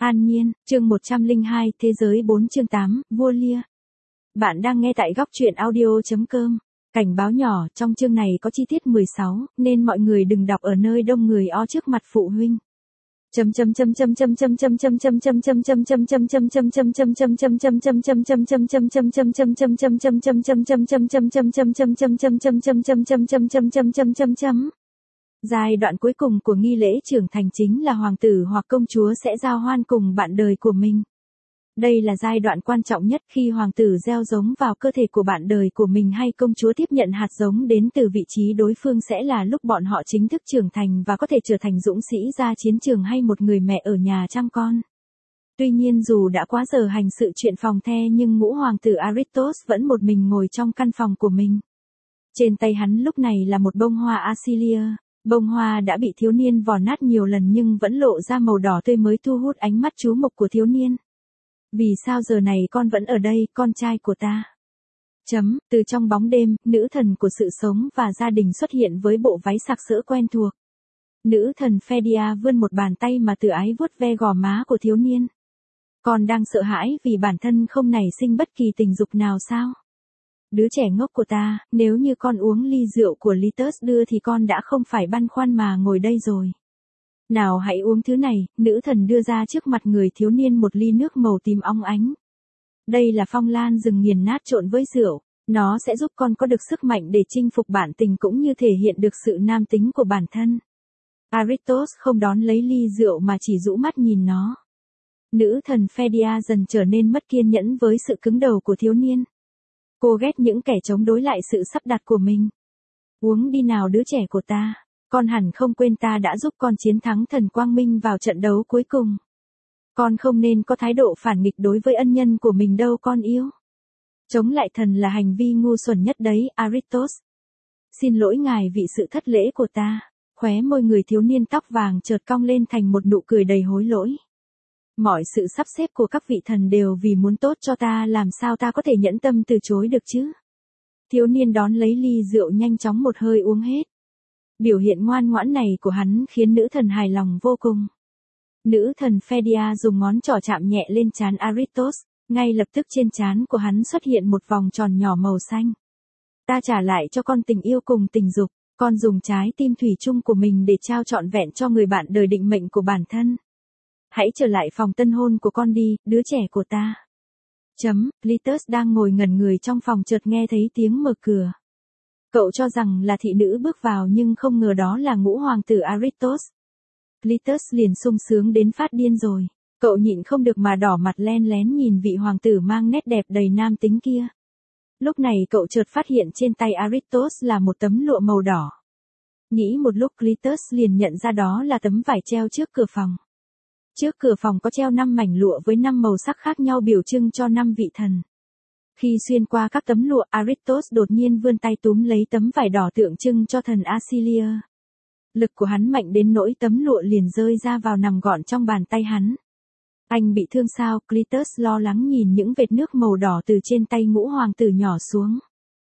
An Nhiên, chương 102, Thế giới 4 chương 8, Vua Lia. Bạn đang nghe tại góc truyện audio.com. Cảnh báo nhỏ, trong chương này có chi tiết 16, nên mọi người đừng đọc ở nơi đông người trước mặt phụ huynh. Giai đoạn cuối cùng của nghi lễ trưởng thành chính là hoàng tử hoặc công chúa sẽ giao hoan cùng bạn đời của mình. Đây là giai đoạn quan trọng nhất khi hoàng tử gieo giống vào cơ thể của bạn đời của mình hay công chúa tiếp nhận hạt giống đến từ vị trí đối phương sẽ là lúc bọn họ chính thức trưởng thành và có thể trở thành dũng sĩ ra chiến trường hay một người mẹ ở nhà chăm con. Tuy nhiên dù đã quá giờ hành sự chuyện phòng the nhưng ngũ hoàng tử Aristos vẫn một mình ngồi trong căn phòng của mình. Trên tay hắn lúc này là một bông hoa Asilia. Bông hoa đã bị thiếu niên vò nát nhiều lần nhưng vẫn lộ ra màu đỏ tươi mới thu hút ánh mắt chú mục của thiếu niên. Vì sao giờ này con vẫn ở đây, con trai của ta? Từ trong bóng đêm, nữ thần của sự sống và gia đình xuất hiện với bộ váy sặc sỡ quen thuộc. Nữ thần Phedia vươn một bàn tay mà từ ái vuốt ve gò má của thiếu niên. Con đang sợ hãi vì bản thân không nảy sinh bất kỳ tình dục nào sao? Đứa trẻ ngốc của ta, nếu như con uống ly rượu của Litus đưa thì con đã không phải băn khoăn mà ngồi đây rồi. Nào hãy uống thứ này, nữ thần đưa ra trước mặt người thiếu niên một ly nước màu tím óng ánh. Đây là phong lan rừng nghiền nát trộn với rượu, nó sẽ giúp con có được sức mạnh để chinh phục bản tình cũng như thể hiện được sự nam tính của bản thân. Aristos không đón lấy ly rượu mà chỉ rũ mắt nhìn nó. Nữ thần Phedia dần trở nên mất kiên nhẫn với sự cứng đầu của thiếu niên. Cô ghét những kẻ chống đối lại sự sắp đặt của mình. Uống đi nào đứa trẻ của ta, con hẳn không quên ta đã giúp con chiến thắng thần Quang Minh vào trận đấu cuối cùng. Con không nên có thái độ phản nghịch đối với ân nhân của mình đâu con yêu. Chống lại thần là hành vi ngu xuẩn nhất đấy, Aristos. Xin lỗi ngài vì sự thất lễ của ta. Khóe môi người thiếu niên tóc vàng chợt cong lên thành một nụ cười đầy hối lỗi. Mọi sự sắp xếp của các vị thần đều vì muốn tốt cho ta, làm sao ta có thể nhẫn tâm từ chối được chứ? Thiếu niên đón lấy ly rượu nhanh chóng một hơi uống hết. Biểu hiện ngoan ngoãn này của hắn khiến nữ thần hài lòng vô cùng. Nữ thần Phedia dùng ngón trỏ chạm nhẹ lên trán Aristos, ngay lập tức trên trán của hắn xuất hiện một vòng tròn nhỏ màu xanh. Ta trả lại cho con tình yêu cùng tình dục, con dùng trái tim thủy chung của mình để trao trọn vẹn cho người bạn đời định mệnh của bản thân. Hãy trở lại phòng tân hôn của con đi, đứa trẻ của ta. Litus đang ngồi ngẩn người trong phòng chợt nghe thấy tiếng mở cửa. Cậu cho rằng là thị nữ bước vào nhưng không ngờ đó là ngũ hoàng tử Aristos. Litus liền sung sướng đến phát điên rồi. Cậu nhịn không được mà đỏ mặt len lén nhìn vị hoàng tử mang nét đẹp đầy nam tính kia. Lúc này cậu chợt phát hiện trên tay Aristos là một tấm lụa màu đỏ. Nghĩ một lúc Litus liền nhận ra đó là tấm vải treo trước cửa phòng. Trước cửa phòng có treo 5 mảnh lụa với 5 màu sắc khác nhau biểu trưng cho 5 vị thần. Khi xuyên qua các tấm lụa, Aristos đột nhiên vươn tay túm lấy tấm vải đỏ tượng trưng cho thần Asilia. Lực của hắn mạnh đến nỗi tấm lụa liền rơi ra vào nằm gọn trong bàn tay hắn. Anh bị thương sao? Litus lo lắng nhìn những vệt nước màu đỏ từ trên tay ngũ hoàng tử nhỏ xuống.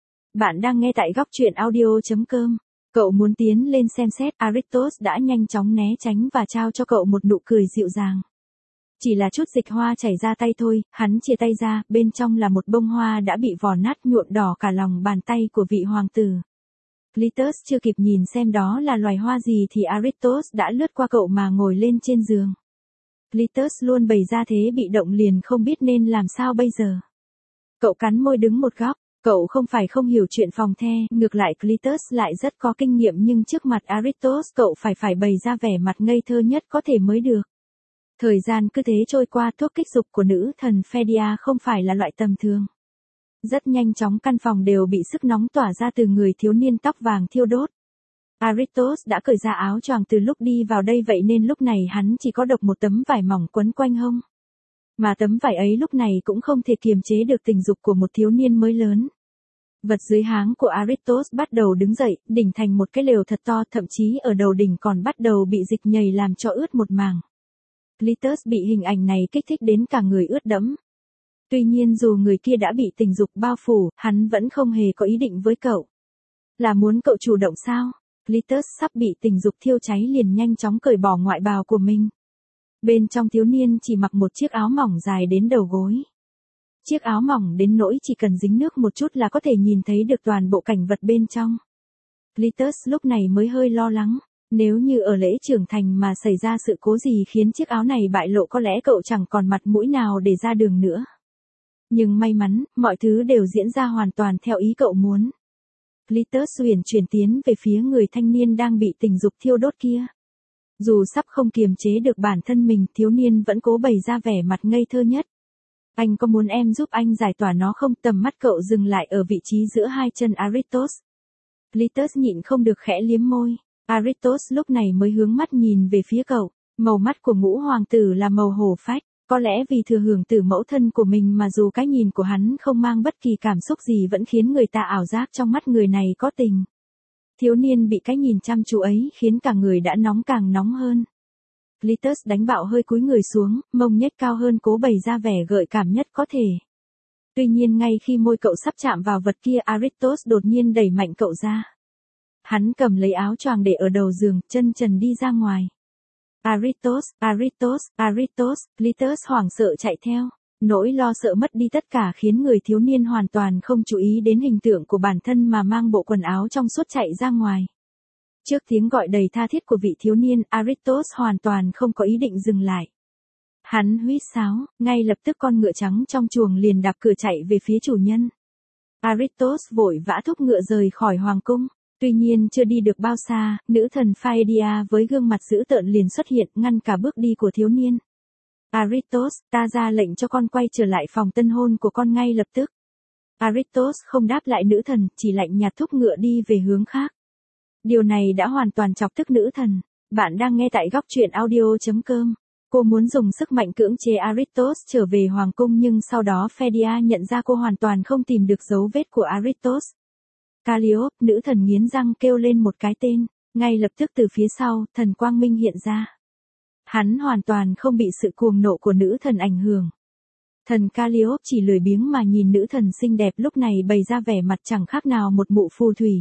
Bạn đang nghe tại góc truyện audio.com. Cậu muốn tiến lên xem xét, Aristos đã nhanh chóng né tránh và trao cho cậu một nụ cười dịu dàng. Chỉ là chút dịch hoa chảy ra tay thôi, hắn chia tay ra, bên trong là một bông hoa đã bị vò nát nhuộm đỏ cả lòng bàn tay của vị hoàng tử. Litus chưa kịp nhìn xem đó là loài hoa gì thì Aristos đã lướt qua cậu mà ngồi lên trên giường. Litus luôn bày ra thế bị động liền không biết nên làm sao bây giờ. Cậu cắn môi đứng một góc. Cậu không phải không hiểu chuyện phòng the, ngược lại Litus lại rất có kinh nghiệm nhưng trước mặt Aristos cậu phải bày ra vẻ mặt ngây thơ nhất có thể mới được. Thời gian cứ thế trôi qua, thuốc kích dục của nữ thần Phedia không phải là loại tầm thường. Rất nhanh chóng căn phòng đều bị sức nóng tỏa ra từ người thiếu niên tóc vàng thiêu đốt. Aristos đã cởi ra áo choàng từ lúc đi vào đây vậy nên lúc này hắn chỉ có độc một tấm vải mỏng quấn quanh hông. Mà tấm vải ấy lúc này cũng không thể kiềm chế được tình dục của một thiếu niên mới lớn. Vật dưới háng của Aristos bắt đầu đứng dậy, đỉnh thành một cái lều thật to, thậm chí ở đầu đỉnh còn bắt đầu bị dịch nhầy làm cho ướt một mảng. Litus bị hình ảnh này kích thích đến cả người ướt đẫm. Tuy nhiên dù người kia đã bị tình dục bao phủ, hắn vẫn không hề có ý định với cậu. Là muốn cậu chủ động sao? Litus sắp bị tình dục thiêu cháy liền nhanh chóng cởi bỏ ngoại bào của mình. Bên trong thiếu niên chỉ mặc một chiếc áo mỏng dài đến đầu gối. Chiếc áo mỏng đến nỗi chỉ cần dính nước một chút là có thể nhìn thấy được toàn bộ cảnh vật bên trong. Cletus lúc này mới hơi lo lắng. Nếu như ở lễ trưởng thành mà xảy ra sự cố gì khiến chiếc áo này bại lộ có lẽ cậu chẳng còn mặt mũi nào để ra đường nữa. Nhưng may mắn, mọi thứ đều diễn ra hoàn toàn theo ý cậu muốn. Cletus uyển chuyển tiến về phía người thanh niên đang bị tình dục thiêu đốt kia. Dù sắp không kiềm chế được bản thân mình, thiếu niên vẫn cố bày ra vẻ mặt ngây thơ nhất. Anh có muốn em giúp anh giải tỏa nó không? Tầm mắt cậu dừng lại ở vị trí giữa hai chân Aristos. Cletus nhịn không được khẽ liếm môi. Aristos lúc này mới hướng mắt nhìn về phía cậu. Màu mắt của ngũ hoàng tử là màu hổ phách. Có lẽ vì thừa hưởng từ mẫu thân của mình mà dù cái nhìn của hắn không mang bất kỳ cảm xúc gì vẫn khiến người ta ảo giác trong mắt người này có tình. Thiếu niên bị cái nhìn chăm chú ấy khiến cả người đã nóng càng nóng hơn. Cletus đánh bạo hơi cúi người xuống, mông nhếch cao hơn cố bày ra vẻ gợi cảm nhất có thể. Tuy nhiên ngay khi môi cậu sắp chạm vào vật kia, Aristos đột nhiên đẩy mạnh cậu ra. Hắn cầm lấy áo choàng để ở đầu giường, chân trần đi ra ngoài. Aristos, Aristos, Aristos, Cletus hoảng sợ chạy theo. Nỗi lo sợ mất đi tất cả khiến người thiếu niên hoàn toàn không chú ý đến hình tượng của bản thân mà mang bộ quần áo trong suốt chạy ra ngoài. Trước tiếng gọi đầy tha thiết của vị thiếu niên, Aristos hoàn toàn không có ý định dừng lại. Hắn huýt sáo, ngay lập tức con ngựa trắng trong chuồng liền đạp cửa chạy về phía chủ nhân. Aristos vội vã thúc ngựa rời khỏi hoàng cung. Tuy nhiên chưa đi được bao xa, nữ thần Phaedia với gương mặt dữ tợn liền xuất hiện ngăn cả bước đi của thiếu niên. Aristos, ta ra lệnh cho con quay trở lại phòng tân hôn của con ngay lập tức. Aristos không đáp lại nữ thần, chỉ lạnh nhạt thúc ngựa đi về hướng khác. Điều này đã hoàn toàn chọc tức nữ thần. Bạn đang nghe tại góc truyện audio.com. Cô muốn dùng sức mạnh cưỡng chế Aristos trở về hoàng cung nhưng sau đó Phaedia nhận ra cô hoàn toàn không tìm được dấu vết của Aristos. Calliope, nữ thần nghiến răng kêu lên một cái tên, ngay lập tức từ phía sau, thần quang minh hiện ra. Hắn hoàn toàn không bị sự cuồng nộ của nữ thần ảnh hưởng. Thần Calliope chỉ lười biếng mà nhìn nữ thần xinh đẹp lúc này bày ra vẻ mặt chẳng khác nào một mụ phù thủy.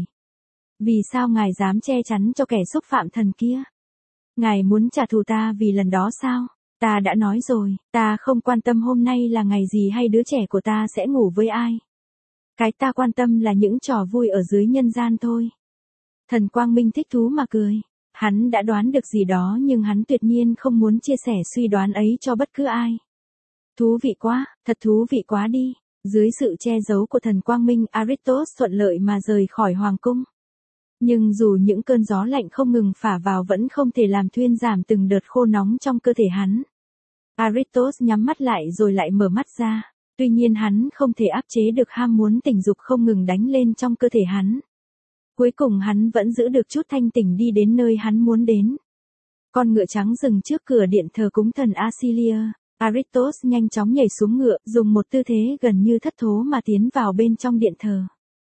Vì sao ngài dám che chắn cho kẻ xúc phạm thần kia? Ngài muốn trả thù ta vì lần đó sao? Ta đã nói rồi, ta không quan tâm hôm nay là ngày gì hay đứa trẻ của ta sẽ ngủ với ai. Cái ta quan tâm là những trò vui ở dưới nhân gian thôi. Thần Quang Minh thích thú mà cười. Hắn đã đoán được gì đó nhưng hắn tuyệt nhiên không muốn chia sẻ suy đoán ấy cho bất cứ ai. Thú vị quá, thật thú vị quá đi. Dưới sự che giấu của thần Quang Minh, Aristos thuận lợi mà rời khỏi hoàng cung. Nhưng dù những cơn gió lạnh không ngừng phả vào vẫn không thể làm thuyên giảm từng đợt khô nóng trong cơ thể hắn. Aristos nhắm mắt lại rồi lại mở mắt ra. Tuy nhiên hắn không thể áp chế được ham muốn tình dục không ngừng đánh lên trong cơ thể hắn. Cuối cùng hắn vẫn giữ được chút thanh tỉnh đi đến nơi hắn muốn đến. Con ngựa trắng dừng trước cửa điện thờ cúng thần Asilia. Aristos nhanh chóng nhảy xuống ngựa, dùng một tư thế gần như thất thố mà tiến vào bên trong điện thờ.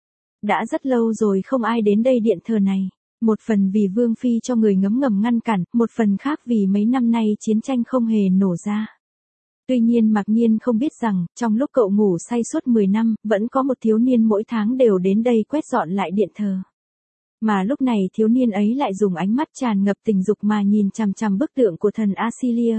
Đã rất lâu rồi không ai đến đây điện thờ này. Một phần vì Vương Phi cho người ngấm ngầm ngăn cản, một phần khác vì mấy năm nay chiến tranh không hề nổ ra. Tuy nhiên Mạc Nhiên không biết rằng, trong lúc cậu ngủ say suốt 10 năm, vẫn có một thiếu niên mỗi tháng đều đến đây quét dọn lại điện thờ. Mà lúc này thiếu niên ấy lại dùng ánh mắt tràn ngập tình dục mà nhìn chằm chằm bức tượng của thần Asilia.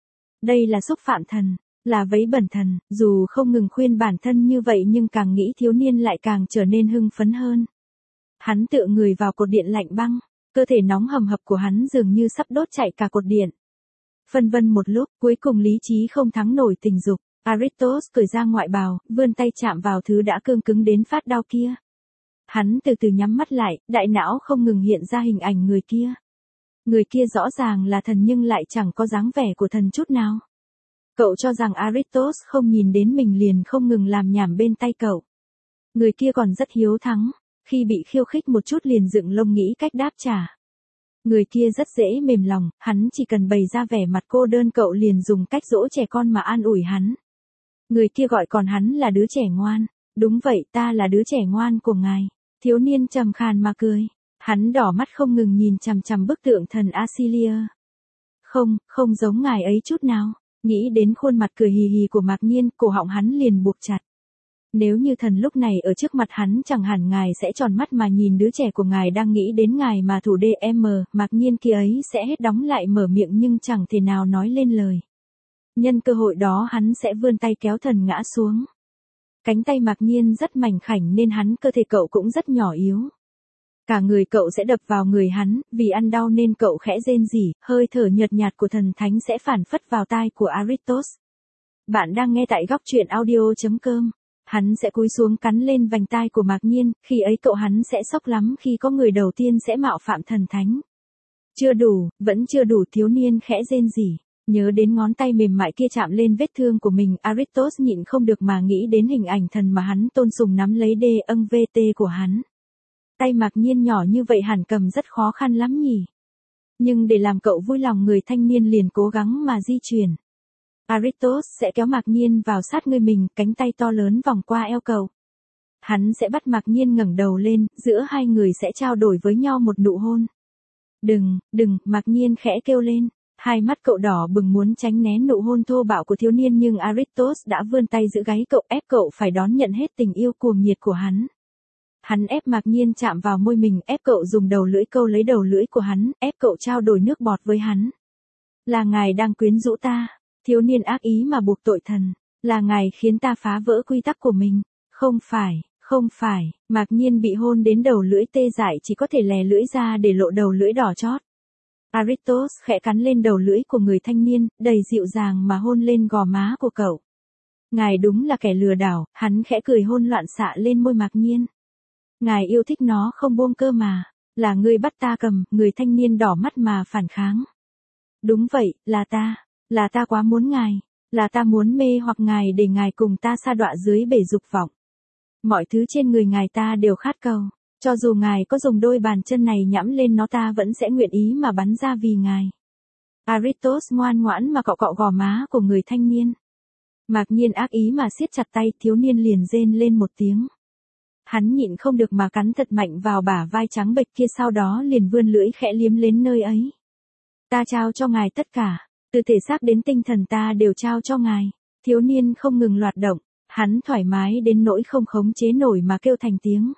Đây là xúc phạm thần, là vấy bẩn thần, dù không ngừng khuyên bản thân như vậy nhưng càng nghĩ thiếu niên lại càng trở nên hưng phấn hơn. Hắn tựa người vào cột điện lạnh băng, cơ thể nóng hầm hập của hắn dường như sắp đốt chạy cả cột điện. Phân vân một lúc, cuối cùng lý trí không thắng nổi tình dục, Aristos cởi ra ngoại bào, vươn tay chạm vào thứ đã cương cứng đến phát đau kia. Hắn từ từ nhắm mắt lại, đại não không ngừng hiện ra hình ảnh người kia. Người kia rõ ràng là thần nhưng lại chẳng có dáng vẻ của thần chút nào. Cậu cho rằng Aristos không nhìn đến mình liền không ngừng làm nhảm bên tay cậu. Người kia còn rất hiếu thắng, khi bị khiêu khích một chút liền dựng lông nghĩ cách đáp trả. Người kia rất dễ mềm lòng, hắn chỉ cần bày ra vẻ mặt cô đơn cậu liền dùng cách dỗ trẻ con mà an ủi hắn. Người kia gọi còn hắn là đứa trẻ ngoan. Đúng vậy, ta là đứa trẻ ngoan của ngài. Thiếu niên trầm khàn mà cười. Hắn đỏ mắt không ngừng nhìn chằm chằm bức tượng thần Asilia. Không giống ngài ấy chút nào. Nghĩ đến khuôn mặt cười hì hì của Mạc Nhiên, cổ họng hắn liền buộc chặt. Nếu như thần lúc này ở trước mặt hắn chẳng hẳn ngài sẽ tròn mắt mà nhìn đứa trẻ của ngài đang nghĩ đến ngài mà thủ DM, Mạc Nhiên kia ấy sẽ hết đóng lại mở miệng nhưng chẳng thể nào nói lên lời. Nhân cơ hội đó hắn sẽ vươn tay kéo thần ngã xuống. Cánh tay Mạc Nhiên rất mảnh khảnh nên cơ thể cậu cũng rất nhỏ yếu. Cả người cậu sẽ đập vào người hắn, vì ăn đau nên cậu khẽ rên rỉ, hơi thở nhợt nhạt của thần thánh sẽ phản phất vào tai của Aristos. Bạn đang nghe tại góc truyện audio.com. Hắn sẽ cúi xuống cắn lên vành tai của Mạc Nhiên, khi ấy hắn sẽ sốc lắm khi có người đầu tiên sẽ mạo phạm thần thánh. Chưa đủ, vẫn chưa đủ, thiếu niên khẽ rên rỉ. Nhớ đến ngón tay mềm mại kia chạm lên vết thương của mình, Aristos nhịn không được mà nghĩ đến hình ảnh thần mà hắn tôn sùng nắm lấy VT của hắn. Tay Mạc Nhiên nhỏ như vậy hẳn cầm rất khó khăn lắm nhỉ. Nhưng để làm cậu vui lòng, người thanh niên liền cố gắng mà di chuyển. Aristos sẽ kéo Mạc Nhiên vào sát người mình, cánh tay to lớn vòng qua eo cậu. Hắn sẽ bắt Mạc Nhiên ngẩng đầu lên, giữa hai người sẽ trao đổi với nhau một nụ hôn. Đừng, Mạc Nhiên khẽ kêu lên. Hai mắt cậu đỏ bừng muốn tránh né nụ hôn thô bạo của thiếu niên nhưng Aristos đã vươn tay giữ gáy cậu, ép cậu phải đón nhận hết tình yêu cuồng nhiệt của hắn. Hắn ép Mạc Nhiên chạm vào môi mình, ép cậu dùng đầu lưỡi câu lấy đầu lưỡi của hắn, ép cậu trao đổi nước bọt với hắn. Là ngài đang quyến rũ ta. Thiếu niên ác ý mà buộc tội thần. Là ngài khiến ta phá vỡ quy tắc của mình. Không phải, Mạc Nhiên bị hôn đến đầu lưỡi tê dại, chỉ có thể lè lưỡi ra để lộ đầu lưỡi đỏ chót. Aristos khẽ cắn lên đầu lưỡi của người thanh niên, đầy dịu dàng mà hôn lên gò má của cậu. Ngài đúng là kẻ lừa đảo, hắn khẽ cười hôn loạn xạ lên môi Mạc Nhiên. Ngài yêu thích nó không buông cơ mà. Là ngươi bắt ta cầm, người thanh niên đỏ mắt mà phản kháng. Đúng vậy, là ta quá muốn ngài. Là ta muốn mê hoặc ngài để ngài cùng ta sa đọa dưới bể dục vọng. Mọi thứ trên người ngài ta đều khát cầu. Cho dù ngài có dùng đôi bàn chân này nhẫm lên nó ta vẫn sẽ nguyện ý mà bắn ra vì ngài. Aristos ngoan ngoãn mà cọ cọ gò má của người thanh niên. Mạc Nhiên ác ý mà siết chặt tay, thiếu niên liền rên lên một tiếng. Hắn nhịn không được mà cắn thật mạnh vào bả vai trắng bệch kia, sau đó liền vươn lưỡi khẽ liếm lên nơi ấy. Ta trao cho ngài tất cả, từ thể xác đến tinh thần ta đều trao cho ngài. Thiếu niên không ngừng loạt động, hắn thoải mái đến nỗi không khống chế nổi mà kêu thành tiếng.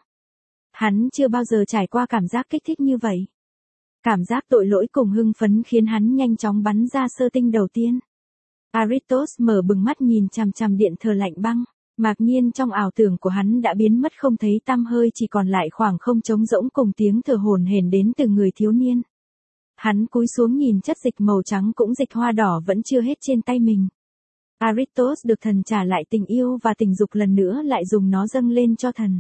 Hắn chưa bao giờ trải qua cảm giác kích thích như vậy. Cảm giác tội lỗi cùng hưng phấn khiến hắn nhanh chóng bắn ra sơ tinh đầu tiên. Aristos mở bừng mắt nhìn chằm chằm điện thờ lạnh băng. Mạc Nhiên trong ảo tưởng của hắn đã biến mất không thấy tăm hơi, chỉ còn lại khoảng không trống rỗng cùng tiếng thở hổn hển đến từ người thiếu niên. Hắn cúi xuống nhìn chất dịch màu trắng cũng dịch hoa đỏ vẫn chưa hết trên tay mình. Aristos được thần trả lại tình yêu và tình dục lần nữa, lại dùng nó dâng lên cho thần.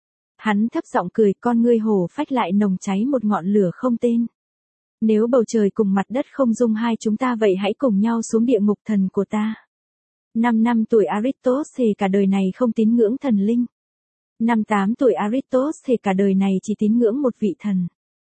Hắn thấp giọng cười, con ngươi hổ phách lại nồng cháy một ngọn lửa không tên. Nếu bầu trời cùng mặt đất không dung hai chúng ta, vậy hãy cùng nhau xuống địa ngục thần của ta. 5 năm tuổi Aristos thề cả đời này không tín ngưỡng thần linh. 8 tuổi Aristos thề cả đời này chỉ tín ngưỡng một vị thần.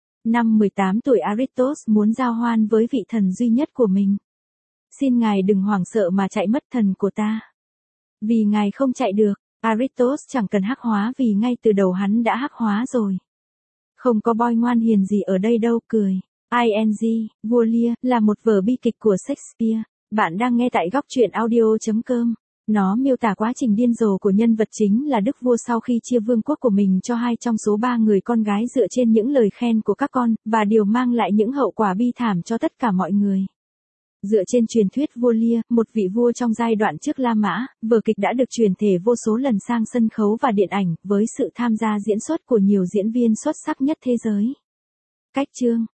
18 tuổi Aristos muốn giao hoan với vị thần duy nhất của mình. Xin ngài đừng hoảng sợ mà chạy mất thần của ta. Vì ngài không chạy được, Aristos chẳng cần hắc hóa vì ngay từ đầu hắn đã hắc hóa rồi. Không có boy ngoan hiền gì ở đây đâu, cười. ING, Vua Lear, là một vở bi kịch của Shakespeare. Bạn đang nghe tại góc truyện audio.com. Nó miêu tả quá trình điên rồ của nhân vật chính là đức vua sau khi chia vương quốc của mình cho 2 trong số 3 người con gái dựa trên những lời khen của các con, và điều mang lại những hậu quả bi thảm cho tất cả mọi người. Dựa trên truyền thuyết Vua Lear, một vị vua trong giai đoạn trước La Mã, vở kịch đã được truyền thể vô số lần sang sân khấu và điện ảnh, với sự tham gia diễn xuất của nhiều diễn viên xuất sắc nhất thế giới. Cách chương